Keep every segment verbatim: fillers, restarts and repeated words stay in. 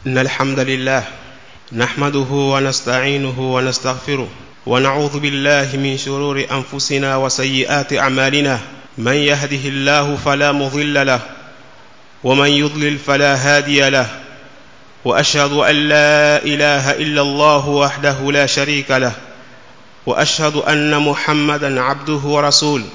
إن الحمد لله نحمده ونستعينه ونستغفره ونعوذ بالله من شرور أنفسنا وسيئات أعمالنا من يهده الله فلا مضل له ومن يضلل فلا هادي له وأشهد أن لا إله إلا الله وحده لا شريك له وأشهد أن محمدا عبده ورسوله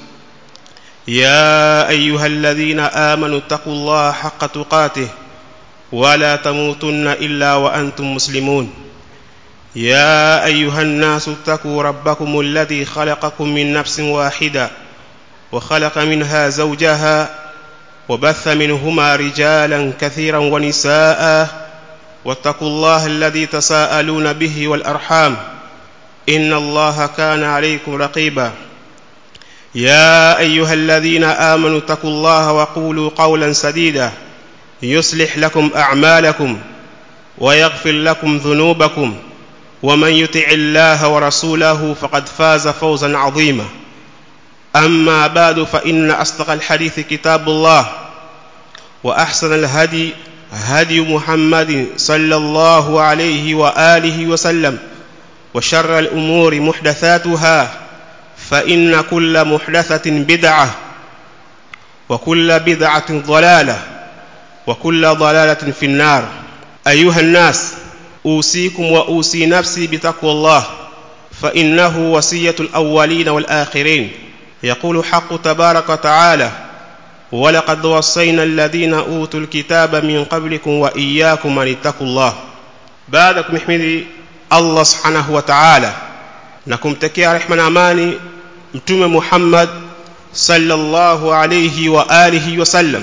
يا أيها الذين آمنوا اتقوا الله حق تقاته ولا تموتن إلا وأنتم مسلمون يا أيها الناس اتقوا ربكم الذي خلقكم من نفس واحدة وخلق منها زوجها وبث منهما رجالا كثيرا ونساء واتقوا الله الذي تساءلون به والأرحام إن الله كان عليكم رقيبا يا أيها الذين آمنوا اتقوا الله وقولوا قولا سديدا يصلح لكم أعمالكم ويغفر لكم ذنوبكم ومن يطع الله ورسوله فقد فاز فوزا عظيما أما بعد فإن أصدق الحديث كتاب الله وأحسن الهدي هدي محمد صلى الله عليه وآله وسلم وشر الأمور محدثاتها فإن كل محدثة بدعة وكل بدعة ضلالة وكل ضلالة في النار أيها الناس أوصيكم وأوصي نفسي بتقوى الله فإنه وصية الأولين والآخرين يقول حق تبارك وتعالى ولقد وصينا الذين أوتوا الكتاب من قبلكم وإياكم أن اتقوا الله بعدكم احمدي الله سبحانه وتعالى نكم تكيا رحمن أماني متوم محمد صلى الله عليه وآله وسلم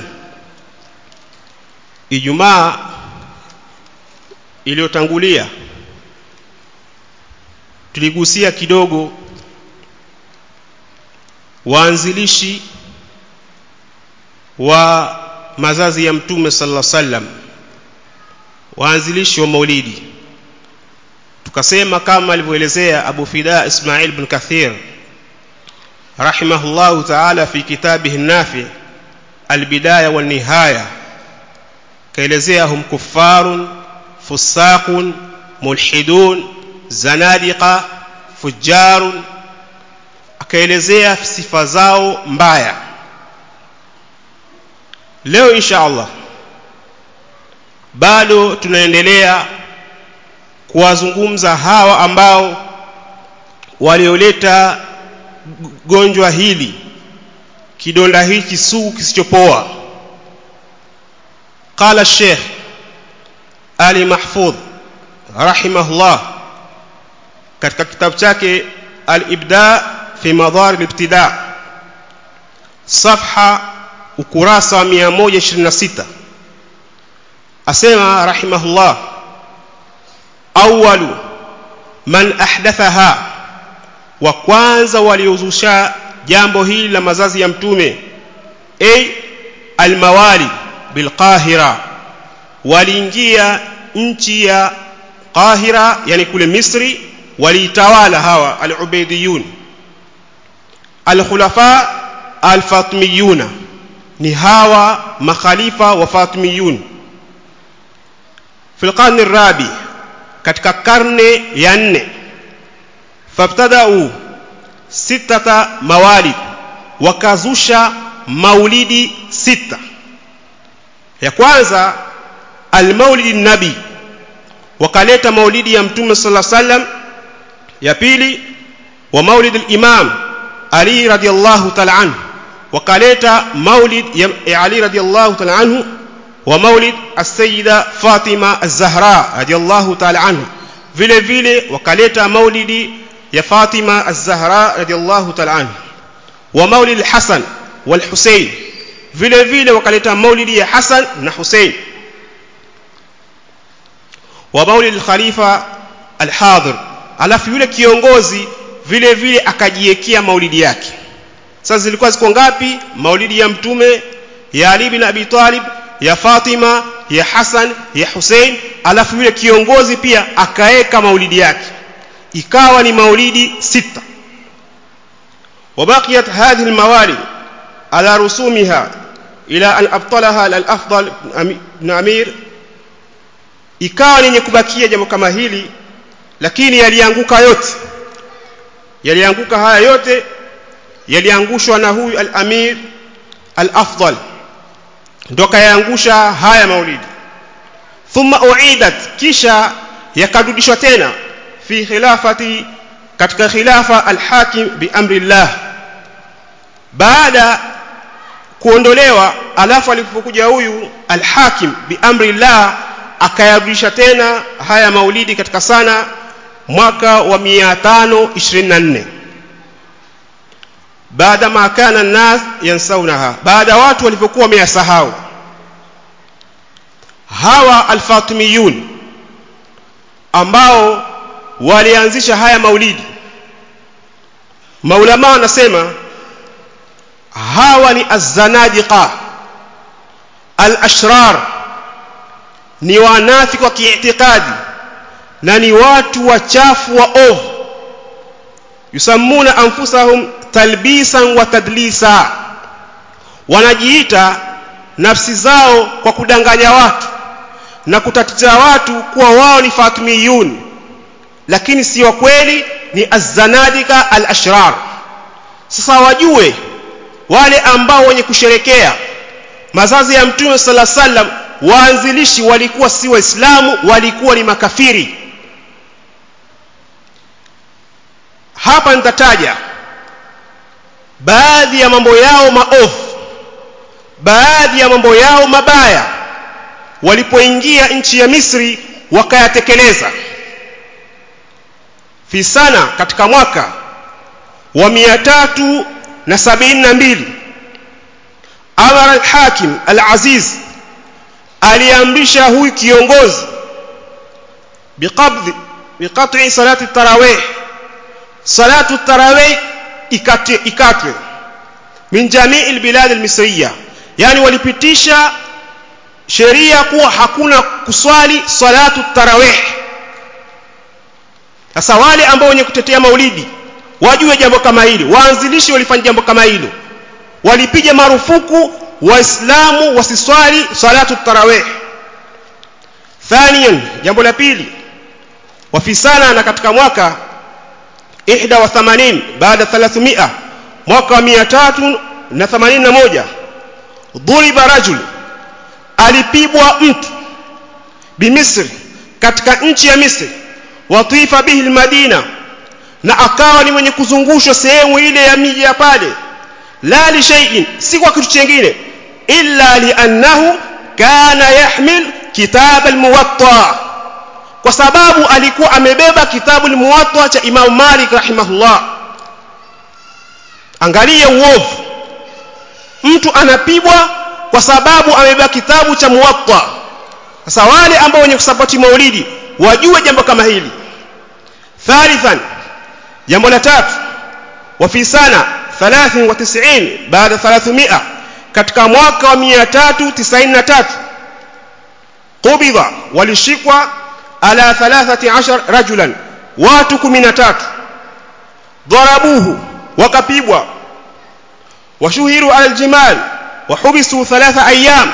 Ijumaa iliyotangulia tuligusia kidogo waanzilishi wa mazazi ya Mtume sallallahu alaihi wasallam, waanzilishi wa Maulidi. Tukasema kama alivyoelezea Abu Fida Ismail ibn Kathir rahimahullahu ta'ala fi kitabihi an-Nafi al-Bidaya wan-Nihaya, kaelezea hum kuffarun fusaqun mulhidun zanadiqa fujarun, akaelezea sifa zao mbaya. Leo insha Allah bado tunaendelea kuwazungumza hawa ambao walioleta gonjwa hili, kidonda hiki sugu kisichopoa. قال الشيخ Ali Mahfudh rahimahullah katika kitabu chake Al-Ibda fi Madar al-Ibtida safha ukurasa wa mia moja ishirini na sita asema rahimahullah awwalu man ahdathaha, wa kwanza waliozusha jambo hili la mazazi ya Mtume ay al-mawali bilqahira, waliingia nchi ya Qahira, yani kule Misri, waliitawala hawa al-Ubaydiyun al-khulafa al-Fatimiyuna, ni hawa makhalifa wa Fatimiyun fil qarni ar-rabi, katika karne ya nne. Fabtada'u sitata mawalid, wakazusha maulidi sita. Ya kwanza al-maulid an-nabi, wakaleta maulidi ya Mtume sallallahu alaihi wasallam. Ya pili wa maulid al-imam Ali radiyallahu ta'ala anhu, wakaleta maulid ya Ali radiyallahu ta'ala anhu. Wa maulid as-sayyida Fatima az-Zahra radiyallahu ta'ala anha, vile vile wakaleta maulidi ya Fatima az-Zahra radiyallahu ta'ala anha. Wa maulid al-Hasan wal-Husayn, vile vile wakaleta maulidi ya Hasan na Husayn. Wa maulid al-Khalifa al-Hadir, alafu yule kiongozi vile vile akajiwekea maulidi yake. Sasa zilikuwa ziko ngapi? Maulidi ya Mtume, ya Ali bin Abi Talib, ya Fatima, ya Hasan, ya Husayn, alafu yule kiongozi pia akaeka maulidi yake, ikawa ni maulidi sita. وبقيت هذه الموالد على رسومها إلى أن أبطلها الأفضل بن أمير ikawa ni kubakia jambo kama hili, lakini yalianguka yote. Yalianguka haya yote, yaliangushwa na huyu al-Amir al-Afdal, ndio kayaangusha haya maulidi. Thumma uidat, kisha yakarudishwa tena fi khilafati, katika khilafa al-Hakim bi amrillah. Baada kuondolewa, alafu alipokuja huyu al-Hakim bi amrillah, akayarudisha tena haya maulidi katika sana mwaka wa mia tano ishirini na nne, baada ma kana an-nas yansaunaha, baada watu walipokuwa wameyasahau. Hawa al-Fatimiyun ambao walianzisha haya maulidi, maulama wanasema hawa ni az-zanadiqa al-ashrar, ni wanafiki wa kiitikadi na ni watu wachafu wa ovu. Yusammuna anfusahum talbisan wa tadlisa, wanajiita nafsi zao kwa kudanganya watu na kutatiza watu kuwa wao ni Fatimiyun, lakini si wa kweli, ni az-zanadika al-ashrar. Sasa wajue wale ambao wenye kusherekea mazazi ya Mtume sallallahu alaihi wasallam, waanzilishi walikuwa si Waislamu, walikuwa ni makafiri. Hapa nitataja baadhi ya mambo yao maovu, baadhi ya mambo yao mabaya walipoingia nchi ya Misri wakayatekeleza. Fi sana, katika mwaka wa mia tatu na sabini na mbili, Amar al-Hakim al-Aziz aliamrisha huyu kiongozi biqabd biqat'i salati at-tarawih, salatu at-tarawih ikatwe ikatwe min jamii al-bilad al-misriya, yani walipitisha sheria kuwa hakuna kuswali salatu at-tarawih. Sasa wale ambao wenye kutetea maulidi wajue jambo kama hili, waanzilishi walifanya jambo kama hilo, walipiga marufuku waislamu wasiswali salatu at-tarawih. Thaniyan, jambo la pili, wa fi sana, na katika mwaka ihda wa themanini baada thalathmia, mwaka wa mia tatu na themanini na moja, dhuriba rajul, alipigwa mtu bimisri, katika nchi ya Misri, watifa bihi al-Madina, na akawa ni mwenye kuzungushwa sehemu ile ya miji ya pale, la li shay'in, si kwa kitu kingine, illa li annahu kana yahmil kitab al-Muwatta, kwa sababu alikuwa amebeba kitabu al-Muwatta cha Imam Malik rahimahullah. Angalia uovu, mtu anapigwa kwa sababu amebeba kitabu cha Muwatta. Sasa wale ambao wenye kusapoti maulidi wajue jambo kama hili. Thalithan, jambo la tatu, wa fi sana thalathini wa tisini baada thalathmia, katika mwaka wa mia tatu tisaini na tatu, qubidha, walishikwa ala thalathati ashar rajulan, watu kumi na tatu, dharabuhu, wakapigwa, washuhiru ala aljimal, wahubisu thalatha ayyam,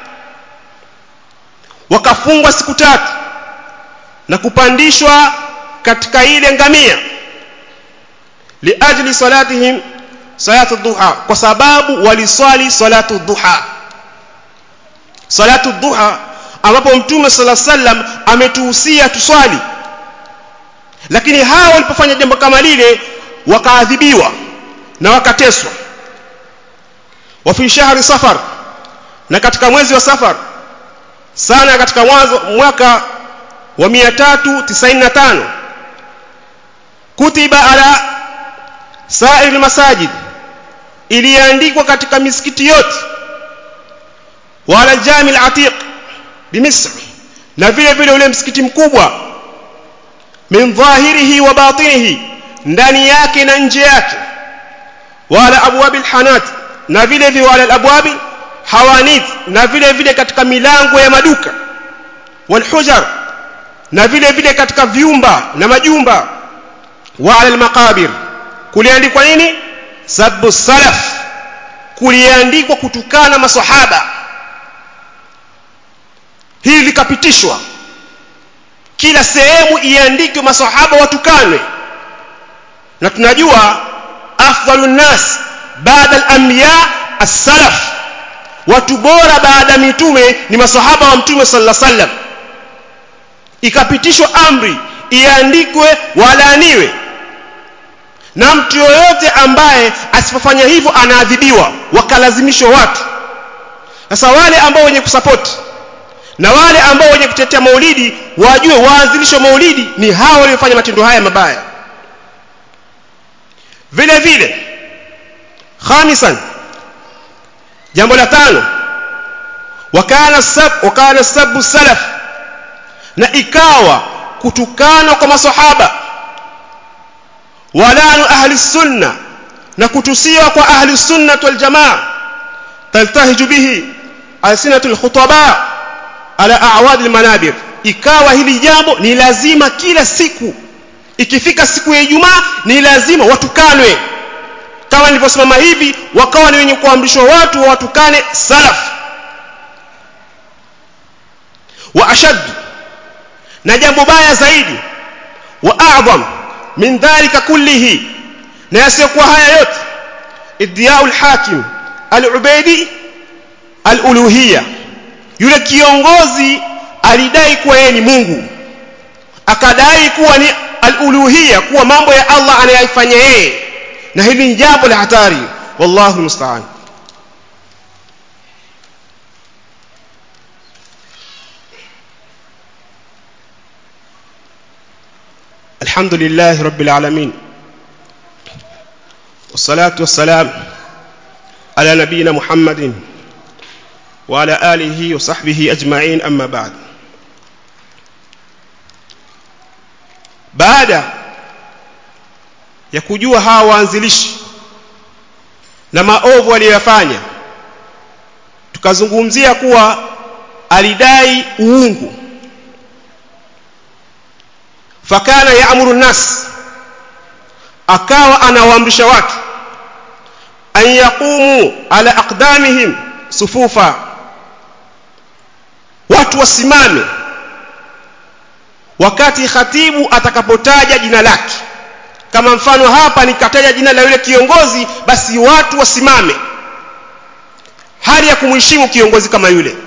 wakafungwa siku tatu na kupandishwa katika ile ngamia, liajli salatihim salatu duha, kwa sababu waliswali salatu duha. Salatu duha ambapo Mtume sallallahu alaihi wasallam ametuhusia tuswali, lakini hao walipofanya jambo kama lile wakaadhibiwa na wakateswa. Wa fi shahri safar, na katika mwezi wa Safar sana, katika mwanzo mwaka wa mia tatu tisaini na tano, kutiba ala sa'ir al-masajid, iliandikwa katika misikiti yote, wala jami al-atiq bi Misr, na vile vile ule msikiti mkubwa, min dhahirihi wa batinihi, ndani yake na nje yake, wala abwabil hanat, na vile vile wala abwabil hawanit, na vile vile katika milango ya maduka, wal hujar, na vile vile katika vyumba na majumba, wa ala al-maqabir, kuliandikwa nini? Sabbu salaf, kuliandikwa kutukana maswahaba. Hili likapitishwa kila sehemu iandike masahaba watukanwe. Na tunajua afdalun nas baada al-anbiya as-salaf, watu bora baada mitume ni masahaba wa mtume sallallahu alaihi wasallam. Ikapitishwa amri iandikwe walaaniwe, na mtu yoyote ambaye asipofanya hivyo anaadhibiwa, wakalazimishwa watu. Sasa wale ambao wenye kusupport na wale ambao wenye kutetea maulidi wajue waanzilishwa maulidi ni hao waliofanya matendo haya mabaya. Vile vile khamisan, jambo la tano, wakana sab wakana sabu salaf, na ikawa kutukana kwa masahaba, walanu ahli sunna, na kutusiwa kwa ahli sunna wal jamaa, taltahiju bihi alsinatul khutaba ala a'wad almanabir. Ikawa hili jambo ni lazima kila siku, ikifika siku ya Ijumaa ni lazima watukanwe. Kama nilivyosimama hivi, wakawa ni wenye kuamrishwa watu watukane salaf. Wa ashad, na jambo baya zaidi, wa a'zam min dhalika kullihi, na yasiyokuwa haya yote, iddia'ul hakim al-ubaidi al-uluhiyya. Yule kiongozi alidai kuwa yeye ni Mungu, akadai kuwa ni al-uluhiyya, kuwa mambo ya Allah anayafanya yeye, na hili ni jambo la hatari. Wallahu musta'an. Alhamdulillah rabbil alamin, wassalatu wassalam ala nabiyina Muhammadin wa ala alihi wa sahbihi ajma'in, amma ba'd. Baada ya kujua hawa waanzilishi na maovu waliyofanya, tukazungumzia kuwa alidai uungu. Fakana yaamuru nas, akawa anawaamrisha watu an yaqumu ala aqdamihim sufufa, watu wasimame wakati khatibu atakapotaja jina lake. Kama mfano hapa nikataja jina la yule kiongozi, basi watu wasimame hali ya kumheshimu kiongozi kama yule.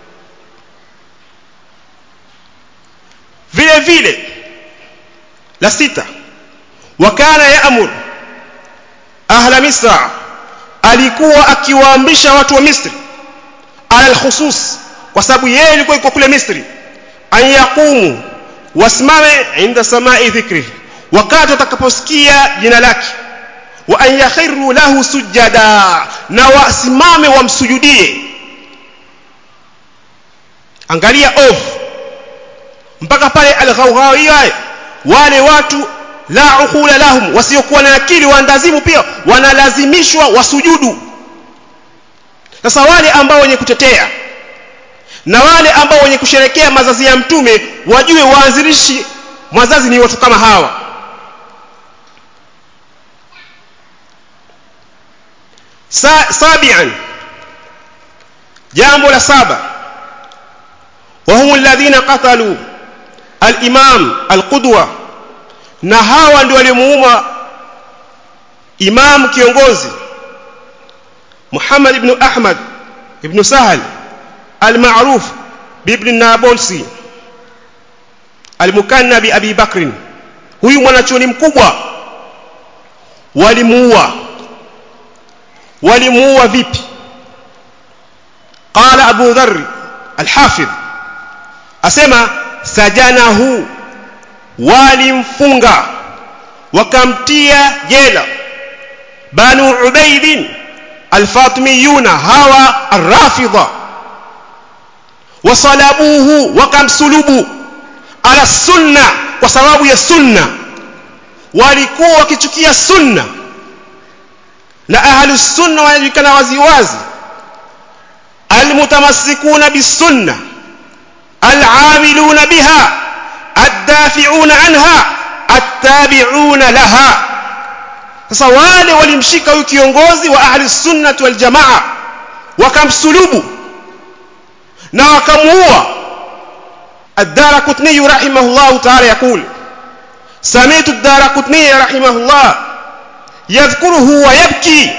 Vile vile la sita, wakana yaamur ahla Misra, alikuwa akiwaamrisha watu wa Misri ala alkhusus, kwa sababu yeye alikuwa yuko kule Misri, an yaqumu, wasimame inda samai dhikri, wakati watakaposikia jina lake, wa an yakhiru lahu sujada, na wasimame wamsujudie. Angalia off mpaka pale al-Ghawghawiyya, wale watu la ukhula lahum, wasiokuwa na akili, waandazimu pia wanalazimishwa wasujudu. Sasa wale ambao wenye kutetea na wale ambao wenye kusherekea mazazi ya mtume wajue waanzilishi mazazi ni watu kama hawa. Sa, sabian, jambo la saba, wa hum alladhina qatalu al-imam al-qudwa, na hawa ndio walimuuma imam kiongozi Muhammad ibn Ahmad ibn Sahal al-ma'ruf bi ibn Nabulsi al-mukanna bi Abi Bakr. Huyu mwanachuoni mkubwa walimuua. Walimuua vipi? Qala Abu Dharr al-Hafidh, asema sajanahu, walimfunga wakamtia jela Banu Ubaid al-Fatimiyuna, hawa ar-Rafidha, wasalabuhu, wakamsulubu ala sunna, kwa sababu ya sunna. Walikuwa wakichukia sunna, na ahli sunna wanajulikana waziwazi, almutamassikuna bisunna, al'amiluna biha, ad-dafi'una anha, at-tabi'una laha. Sasa wale walimshika huyu kiongozi wa ahli sunna wal jamaa, wakamsulubu na wakamuua. الدارقطني رحمه الله تعالى يقول سمعت الدارقطني رحمه الله يذكره ويبكي.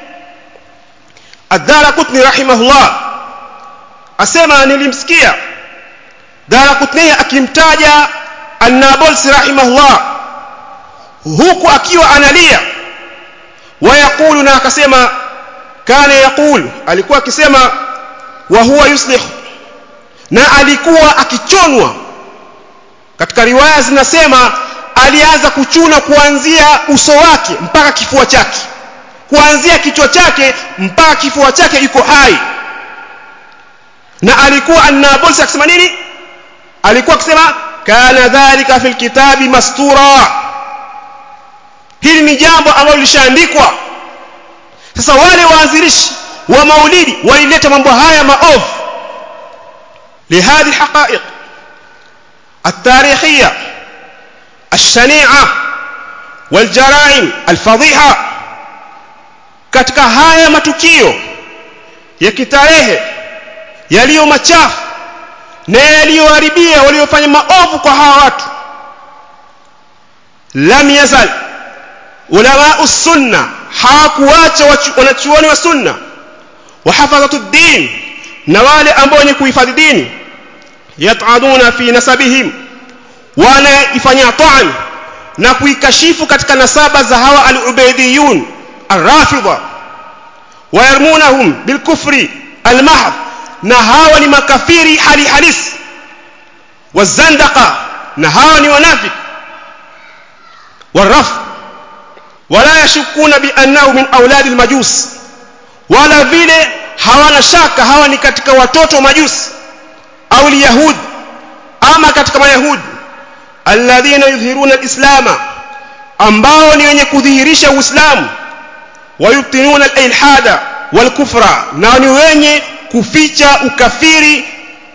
الدارقطني رحمه الله asema nilimsikia Daraqutni akimtaja An-Nabulsi rahimahullah huku akiwa analia, wayakulu, na akasema kana yakulu, alikuwa akisema wa huwa yuslih, na alikuwa akichonwa. Katika riwaya zinasema alianza kuchuna kuanzia uso wake mpaka kifua chake, kuanzia kichwa chake mpaka kifua chake yuko hai. Na alikuwa An-Nabulsi akisema nini? Alikuwa akisema kana dhalika fil kitabi mastura, hili ni jambo ambalo lishaandikwa. Sasa wale waanzilishi wa maulidi walileta mambo haya maovu lihadhi haqa'iq at-tarikhiyya ash-shani'a wal jara'im al-fadhiha. Katika haya matukio ya kitarehe yaliyo machafu na yaliyoharibia waliofanya maovu kwa hawa watu, lam yazal ulama us-sunna, hawakuacha wanachuoni wa sunna wa hafadhatu ad-din, na wale ambao ni kuhifadhi dini, yat'aduna fi nasabihim, wanaifanya ta'an na kuikashifu katika nasaba za hawa al-ubaydiyun ar-rafidha, wayarmunahum bil kufri al-mahd, na hawa ni makafiri hali halisi, wazandaqa, na hawa ni wanafiki, waraf, wala yashukuna bi annahu min auladi al-majus, wala vile hawana shaka hawa ni katika watoto majusi au al-yahud, ama katika mayahudi, alladhina yudhhiruna al-islama, ambao ni wenye kudhihirisha uislamu, wayubtinuna al-ilhada wal-kufra, na ni wenye kuficha ukafiri.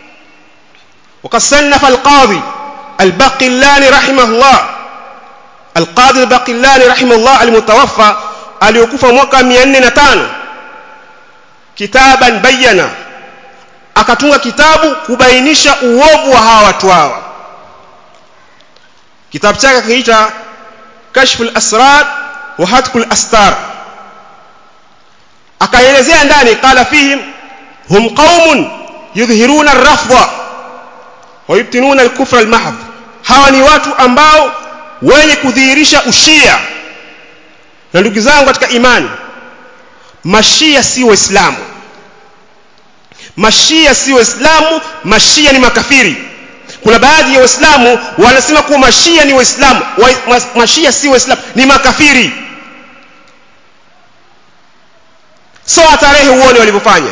وقصنف القاضي الباقلاني رحمه الله القاضي الباقلاني رحمه الله المتوفى aliyekufa mwaka mia nne na tano kitaban bayana, akatunga kitabu kubainisha uovu wa hawa watu hawa. Kitabu chake kinaitwa Kashful Asrar wa Hatkul Astar. Akaelezea ndani, qala fihim hum qaumun yudhhiruna ar-rafdha wa yubtinuna al-kufra al-mahdh, hawa ni watu ambao wenye kudhihirisha ushia. Na ndugu zangu katika imani, mashia si waislamu, mashia si waislamu, mashia ni makafiri. Kuna baadhi ya waislamu wanasema kuwa mashia ni waislamu, mashia si waislamu, ni makafiri. So tarehe uone walivyofanya,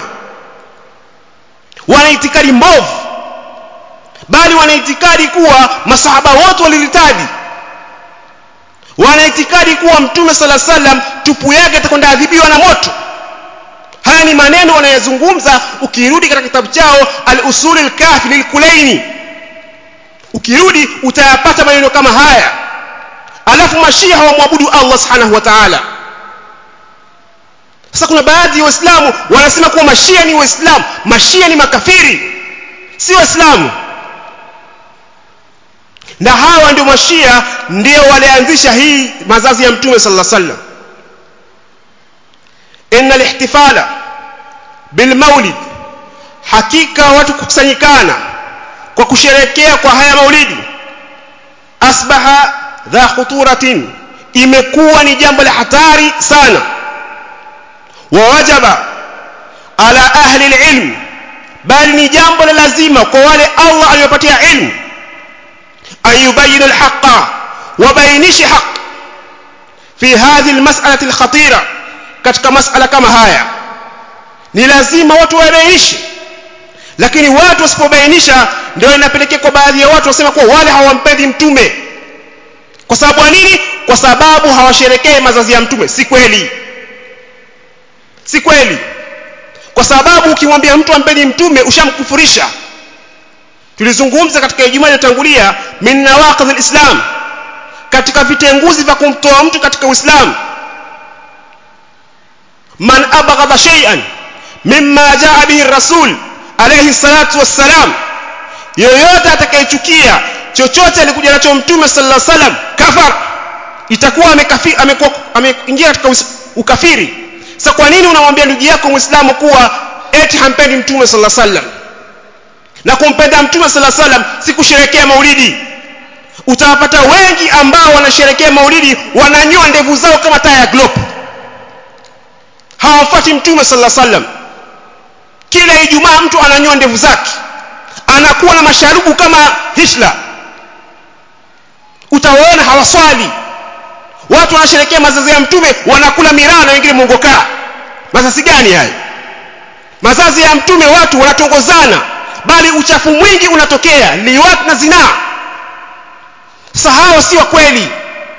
wana itikadi mbovu, bali wana itikadi kuwa masahaba wote waliritadi, wana itikadi kuwa mtume sala sallam tupu yake atakwenda adhibiwa na moto. Haya ni maneno wanayozungumza. Ukirudi katika kitabu chao al-usul al-kafi lil-Kulaini, ukirudi utayapata maneno kama haya. Alafu mashia hawamwabudu Allah subhanahu wa ta'ala. Sasa kuna baadhi ya waislamu wanasema kuwa mashia ni waislamu, mashia ni makafiri, si waislamu. Na hawa ndio mashia, ndio walianzisha hii mazazi ya mtume sallallahu alaihi wasallam. inna al-ihtifala bil maulid, hakika watu kukusanyikana kwa kusherekea kwa haya maulidi, asbaha dha khuturatin, imekuwa ni jambo la hatari sana. Wa wajaba ala ahli al-ilm, bali ni jambo la lazima kwa wale Allah aliyopatia ilmu, ayubayyin al-haqqa, wa bainishi haq fi hadhihi al-mas'alati al-khatira, katika masala kama haya ni lazima watu wabainishe. Lakini watu wasipobainisha, ndio inapelekea kwa baadhi ya watu wasema kuwa wale hawampendi mtume. Kwa sababu nini? Kwa sababu hawasherekei mazazi ya mtume. Si kweli, si kweli. Kwa sababu ukimwambia mtu ampendi mtume ushamkufurisha. Tulizungumza katika Ijumaa iliyotangulia, min nawaqidh al-islam, katika vitenguzi vya kumtoa mtu katika Uislamu. Man abghadha shay'an mimma jaa bihi ar-rasul alayhi salatu wassalam, yoyote atakayechukia chochote alikuja nacho mtume sallallahu alaihi wasallam kafar, itakuwa amekafiri, amekuwa ameingia katika ukafiri. Sasa kwa nini unamwambia ndugu yako Muislamu kuwa eti hampendi mtume sallallahu alaihi wasallam? Na kumpenda mtume sallallahu alaihi wasallam si kusherehekea maulidi. Utawapata wengi ambao wanasherehekea maulidi wananyoa ndevu zao kama taa ya globe, hawafuati mtume sallallahu alaihi wasallam. Kila Ijumaa mtu ananyoa ndevu zake, anakuwa na masharubu kama Hitler. Utawaona hawaswali. Watu wanasherehekea mazazi ya mtume wanakula miraa na wengine mongoka. Mazazi gani haya? Mazazi ya mtume watu wanatongozana, bali uchafu mwingi unatokea, liwat na zinaa. Sahau si wa kweli.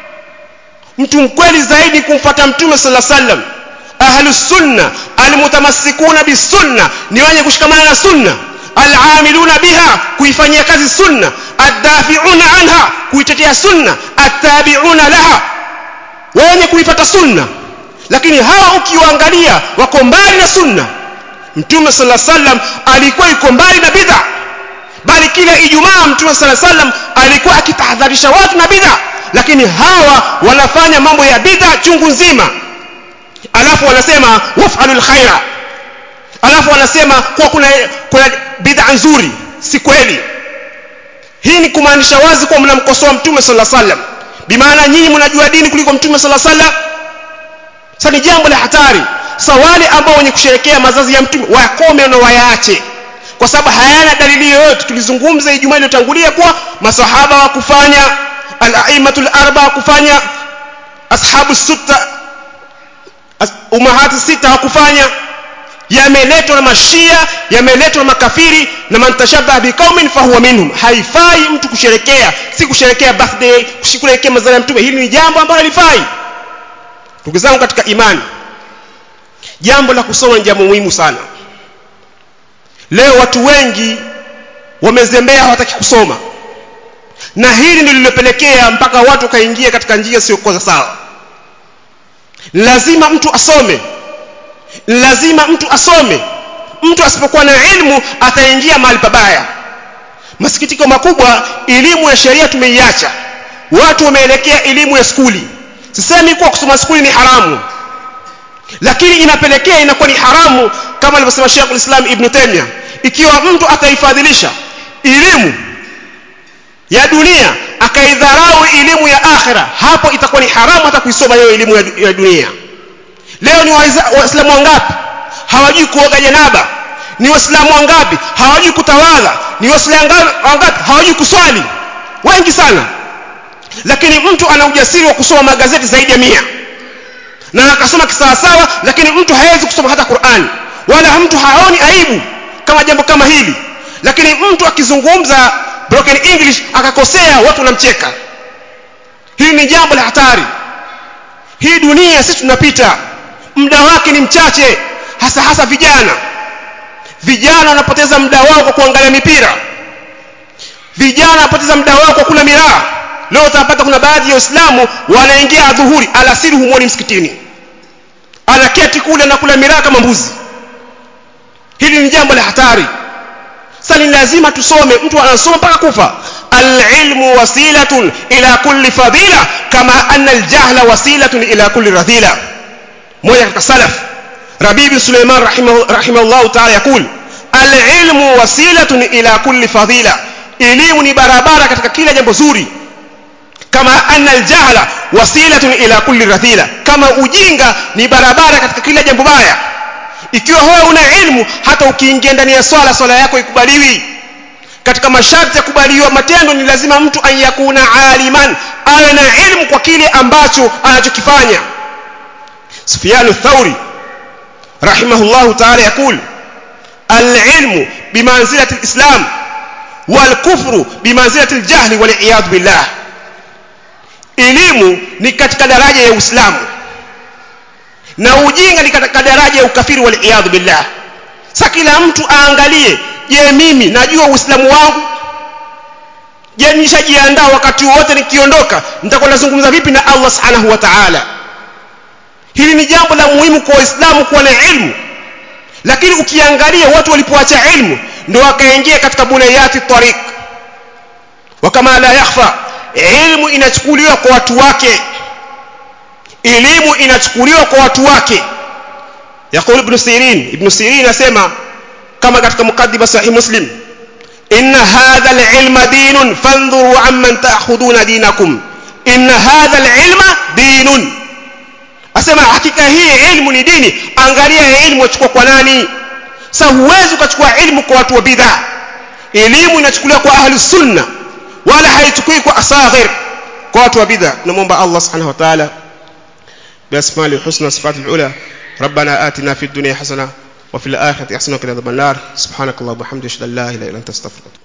Mtu mkweli zaidi kumfuata mtume sallallahu alaihi wasallam, ahlus sunna almutamassikuna bisunna, ni wenye kushikamana na sunna, al'amiluna biha, kuifanyia kazi sunna, ad-dafi'una anha, kuitetea sunna, at-tabi'una laha, wenye kuifuata sunna. Lakini hawa ukiwaangalia wako mbali na sunna. Mtume sallallahu alaihi wasallam alikuwa yuko mbali na bid'a, bali kila Ijumaa mtume sallallahu alaihi wasallam alikuwa akitahadharisha watu na bid'a. Lakini hawa wanafanya mambo ya bid'a chungu nzima, alafu wanasema waf'alul khaira, alafu wanasema kwa kuna kuna bid'a nzuri. Si kweli. Hii ni kumaanisha wazi kwa mnamkosoa mtume sallallahu alaihi wasallam, bimaana nyinyi mnajua dini kuliko mtume sallallahu alaihi wasallam. Sasa ni jambo la hatari. Sawali ambao wenye kusherehekea mazazi ya mtume wakome na wayaache, kwa sababu hayana dalili yoyote. Tulizungumza Ijumaa iliyotangulia kwa masahaba wa kufanya, al-a'immatul arba wa kufanya, ashabu sita, umahati sita wa kufanya. Yameletwa na mashia, yameletwa na makafiri, na man tashabbaha biqaumin fahuwa minhum. Haifai mtu kusherehekea, si kusherehekea birthday, kusherehekea mazazi ya mtume. Hili ni jambo ambalo halifai. Ndugu zangu katika imani, jambo la kusoma ni jambo muhimu sana. Leo watu wengi wamezembea, hawataki kusoma, na hili ndilo lilopelekea mpaka watu kaingia katika njia sio koza sawa. Lazima mtu asome, lazima mtu asome. Mtu asipokuwa na elimu ataingia mahali pabaya. Masikitiko makubwa, elimu ya sheria tumeiacha, watu wameelekea elimu ya skuli. Sisemi kuwa kusoma skuli ni haramu, lakini inapelekea inakuwa ni haramu, kama alivyosema Sheikh al-Islam Ibn Taymiyyah. Ikiwa mtu ataifadhilisha elimu ya dunia akaidharau elimu ya akhira, hapo itakuwa ni haramu hata kuisoma hiyo elimu ya dunia. Leo ni waislamu wangapi hawajui kuoga janaba? Ni waislamu wangapi hawajui kutawadha? Ni waislamu wangapi hawajui kuswali? Wengi sana. Lakini mtu ana ujasiri wa kusoma magazeti zaidi ya mia, na akasoma kisawasawa, lakini mtu hawezi kusoma hata Qur'an, wala mtu haoni aibu kama jambo kama hili. Lakini mtu akizungumza broken English akakosea, watu wanamcheka. Hili ni jambo la hatari. Hii dunia sisi tunapita, muda wake ni mchache, hasa hasa vijana. Vijana wanapoteza muda wao kwa kuangalia mipira. Vijana wanapoteza muda wao kwa kula miraa. Leo utapata kuna baadhi ya Waislamu wanaingia adhuhuri, alasiri humwoni msikitini, anaketi kule na kula miraa kama mbuzi. Hili ni jambo la hatari. Sasa ni lazima tusome. Mtu anasoma mpaka kufa. Al-ilmu wasilatun ila kulli fadila kama anna al-jahla wasilatun ila kulli radhila. Mmoja katika salaf, Rabi bin Sulaiman rahimahu rahimahullah ta'ala yakul, al-ilmu wasilatun ila kulli fadila, elimu ni barabara katika kila jambo zuri. Kama anna al-jahla wasilatun ila kulli radhila, kama ujinga ni barabara katika kila jambo baya. Ikiwa wewe una ilmu, hata ukiingia ndani ya swala, swala yako ikubaliwi. Katika masharti ya kubaliwa matendo ni lazima mtu ayakuna aliman, awe na ilmu kwa kile ambacho anachokifanya. Sufyan al-Thawri rahimahullah ta'ala yakul, al-ilmu bimanzilati al-islam wal kufru bimanzilati al-jahl wal iyad billah. Elimu ni katika daraja ya Uislamu na ujinga ni katika daraja ya ukafiri wal iyad billah. Sasa kila mtu aangalie, je, mimi najua Uislamu wangu? Je, nishajiandaa wakati wote nikiondoka nitakuwa nazungumza vipi na Allah subhanahu wa ta'ala? Hili ni jambo la muhimu kwa Waislamu kuwa na ilmu. Lakini ukiangalia watu walipoacha ilmu ndio wakaingia katika bunayati tariq, wakama la yakhfa ilmu inachukuliwa kwa watu wake elimu inachukuliwa kwa watu wake يقول ابن سيرين ابن سيرين asema kama katika mukaddima sahih muslim inna hadha al-ilma dinun fanzuru amman ta'khuduna dinakum inna hadha al-ilma dinun asema hakika hii ilmu ni dini angalia ilmu uchukua kwa nani sasa huwezi ukachukua ilmu kwa watu wa bid'a elimu inachukuliwa kwa ahli sunna wala haichukui kwa asaghir kwa watu wa bid'a tunamuomba Allah subhanahu wa ta'ala بأسماء الحسنى وصفات العلى ربنا آتنا في الدنيا حسنة وفي الآخرة حسنة وقنا عذاب النار سبحانك اللهم وبحمدك أشهد أن لا إله إلا أنت أستغفرك